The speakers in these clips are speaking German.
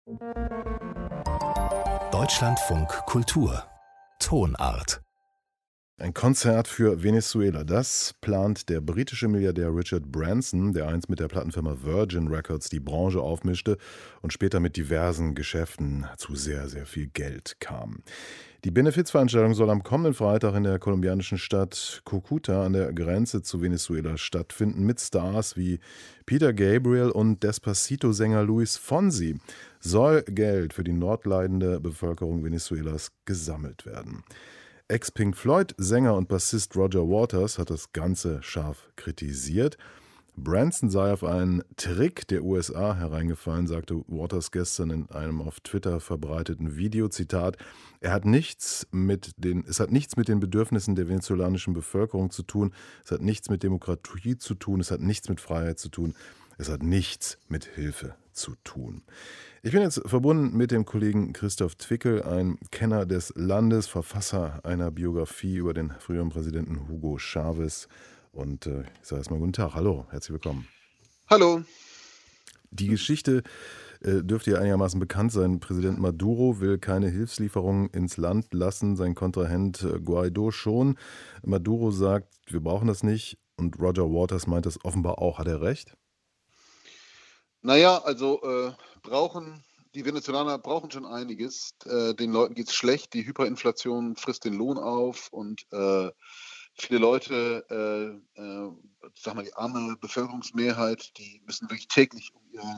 Deutschlandfunk Kultur Tonart. Ein Konzert für Venezuela, das plant der britische Milliardär Richard Branson, der einst mit der Plattenfirma Virgin Records die Branche aufmischte und später mit diversen Geschäften zu sehr, sehr viel Geld kam. Die Benefizveranstaltung soll am kommenden Freitag in der kolumbianischen Stadt Cúcuta an der Grenze zu Venezuela stattfinden, mit Stars wie Peter Gabriel und Despacito-Sänger Luis Fonsi. Soll Geld für die notleidende Bevölkerung Venezuelas gesammelt werden. Ex-Pink Floyd-Sänger und Bassist Roger Waters hat das Ganze scharf kritisiert. Branson sei auf einen Trick der USA hereingefallen, sagte Waters gestern in einem auf Twitter verbreiteten Video. Zitat: Es hat nichts mit den Bedürfnissen der venezolanischen Bevölkerung zu tun, es hat nichts mit Demokratie zu tun, es hat nichts mit Freiheit zu tun, es hat nichts mit Hilfe zu tun. Ich bin jetzt verbunden mit dem Kollegen Christoph Twickel, ein Kenner des Landes, Verfasser einer Biografie über den früheren Präsidenten Hugo Chávez. Und ich sage erstmal guten Tag. Hallo, herzlich willkommen. Hallo. Die Geschichte dürfte ja einigermaßen bekannt sein. Präsident Maduro will keine Hilfslieferungen ins Land lassen, sein Kontrahent Guaido schon. Maduro sagt, wir brauchen das nicht, und Roger Waters meint das offenbar auch. Hat er recht? Naja, also die Venezolaner brauchen schon einiges. Den Leuten geht es schlecht, die Hyperinflation frisst den Lohn auf und viele Leute, sag mal die arme Bevölkerungsmehrheit, die müssen wirklich täglich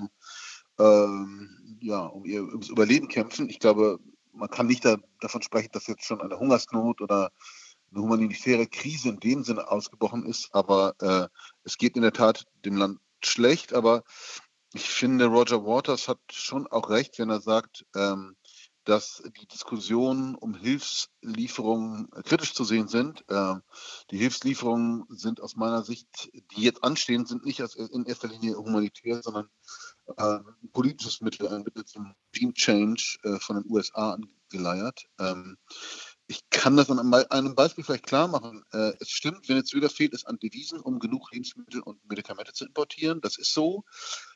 um ihr Überleben kämpfen. Ich glaube, man kann nicht davon sprechen, dass jetzt schon eine Hungersnot oder eine humanitäre Krise in dem Sinne ausgebrochen ist, aber es geht in der Tat dem Land schlecht. Aber ich finde, Roger Waters hat schon auch recht, wenn er sagt, dass die Diskussionen um Hilfslieferungen kritisch zu sehen sind. Die Hilfslieferungen sind aus meiner Sicht, die jetzt anstehen, sind nicht in erster Linie humanitär, sondern ein politisches Mittel, ein Mittel zum Regime Change von den USA angeleiert. Ich kann das an einem Beispiel vielleicht klar machen. Es stimmt, Venezuela fehlt es an Devisen, um genug Lebensmittel und Medikamente zu importieren. Das ist so.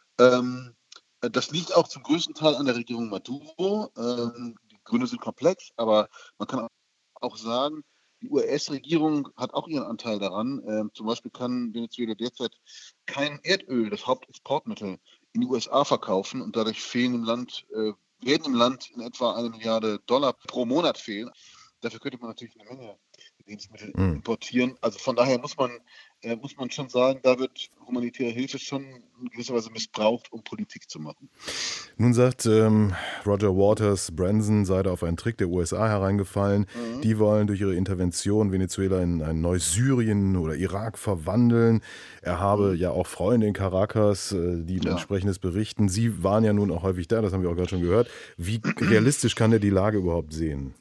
Das liegt auch zum größten Teil an der Regierung Maduro. Die Gründe sind komplex, aber man kann auch sagen, die US-Regierung hat auch ihren Anteil daran. Zum Beispiel kann Venezuela derzeit kein Erdöl, das Hauptexportmittel, in die USA verkaufen, und dadurch werden im Land in etwa $1 Milliarde pro Monat fehlen. Dafür könnte man natürlich eine Menge Lebensmittel importieren. Also von daher muss man schon sagen, da wird humanitäre Hilfe schon in gewisser Weise missbraucht, um Politik zu machen. Nun sagt Roger Waters, Branson sei da auf einen Trick der USA hereingefallen. Die wollen durch ihre Intervention Venezuela in ein neues Syrien oder Irak verwandeln. Er habe ja auch Freunde in Caracas, die entsprechendes berichten. Sie waren ja nun auch häufig da, das haben wir auch gerade schon gehört. Wie realistisch kann er die Lage überhaupt sehen?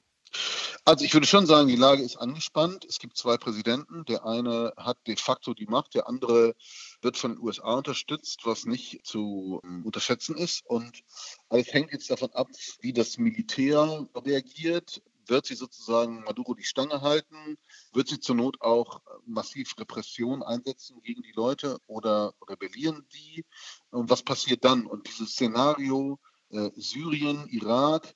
Also ich würde schon sagen, die Lage ist angespannt. Es gibt zwei Präsidenten. Der eine hat de facto die Macht, der andere wird von den USA unterstützt, was nicht zu unterschätzen ist. Und alles hängt jetzt davon ab, wie das Militär reagiert. Wird sie sozusagen Maduro die Stange halten? Wird sie zur Not auch massiv Repression einsetzen gegen die Leute oder rebellieren die? Und was passiert dann? Und dieses Szenario Syrien, Irak,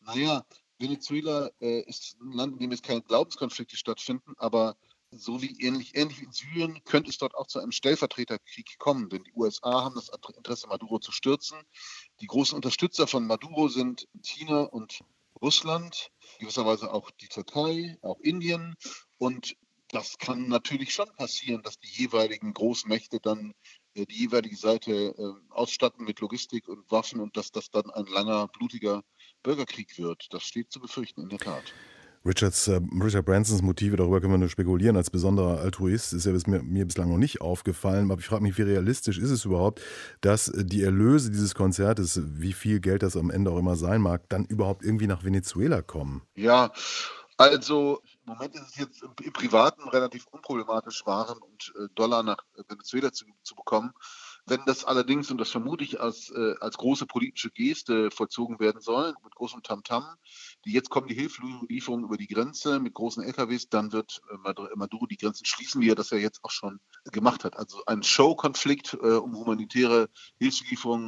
Venezuela ist ein Land, in dem jetzt keine Glaubenskonflikte stattfinden, aber so wie ähnlich wie in Syrien könnte es dort auch zu einem Stellvertreterkrieg kommen, denn die USA haben das Interesse, Maduro zu stürzen. Die großen Unterstützer von Maduro sind China und Russland, gewisserweise auch die Türkei, auch Indien, und das kann natürlich schon passieren, dass die jeweiligen Großmächte dann die jeweilige Seite ausstatten mit Logistik und Waffen und dass das dann ein langer, blutiger Bürgerkrieg wird. Das steht zu befürchten, in der Tat. Richard Bransons Motive, darüber können wir nur spekulieren. Als besonderer Altruist ist ja mir bislang noch nicht aufgefallen. Aber ich frage mich, wie realistisch ist es überhaupt, dass die Erlöse dieses Konzertes, wie viel Geld das am Ende auch immer sein mag, dann überhaupt irgendwie nach Venezuela kommen? Ja, also im Moment ist es jetzt im Privaten relativ unproblematisch, Waren und Dollar nach Venezuela zu bekommen. Wenn das allerdings, und das vermute ich, als große politische Geste vollzogen werden soll, mit großem Tamtam, jetzt kommen die Hilfslieferungen über die Grenze mit großen LKWs, dann wird Maduro die Grenzen schließen, wie er das ja jetzt auch schon gemacht hat. Also ein Showkonflikt um humanitäre Hilfslieferungen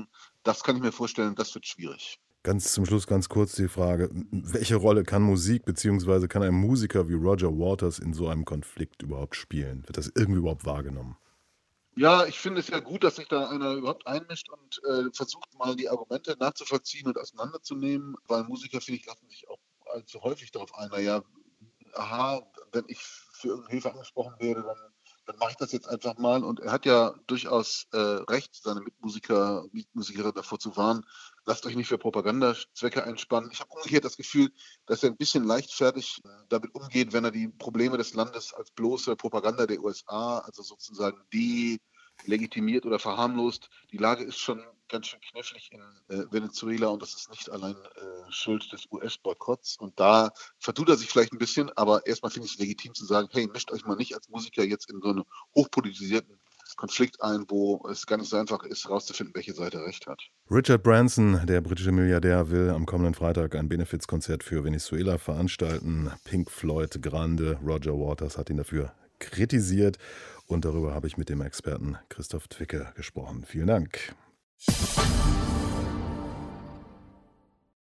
Das kann ich mir vorstellen, das wird schwierig. Ganz zum Schluss ganz kurz die Frage, welche Rolle kann Musik bzw. kann ein Musiker wie Roger Waters in so einem Konflikt überhaupt spielen? Wird das irgendwie überhaupt wahrgenommen? Ja, ich finde es ja gut, dass sich da einer überhaupt einmischt und versucht mal die Argumente nachzuvollziehen und auseinanderzunehmen, weil Musiker, finde ich, lassen sich auch allzu häufig darauf ein, naja, aha, wenn ich für irgendeine Hilfe angesprochen werde, dann mache ich das jetzt einfach mal. Und er hat ja durchaus recht, seine Mitmusiker davor zu warnen, lasst euch nicht für Propagandazwecke einspannen. Ich habe umgekehrt das Gefühl, dass er ein bisschen leichtfertig damit umgeht, wenn er die Probleme des Landes als bloße Propaganda der USA, also sozusagen delegitimiert oder verharmlost. Die Lage ist schon ganz schön knifflig in Venezuela und das ist nicht allein Schuld des US-Boykotts. Und da vertut er sich vielleicht ein bisschen, aber erstmal finde ich es legitim zu sagen, hey, mischt euch mal nicht als Musiker jetzt in so einen hochpolitisierten Konflikt ein, wo es gar nicht so einfach ist, herauszufinden, welche Seite recht hat. Richard Branson, der britische Milliardär, will am kommenden Freitag ein Benefizkonzert für Venezuela veranstalten. Pink Floyd Grande Roger Waters hat ihn dafür kritisiert und darüber habe ich mit dem Experten Christoph Twicke gesprochen. Vielen Dank.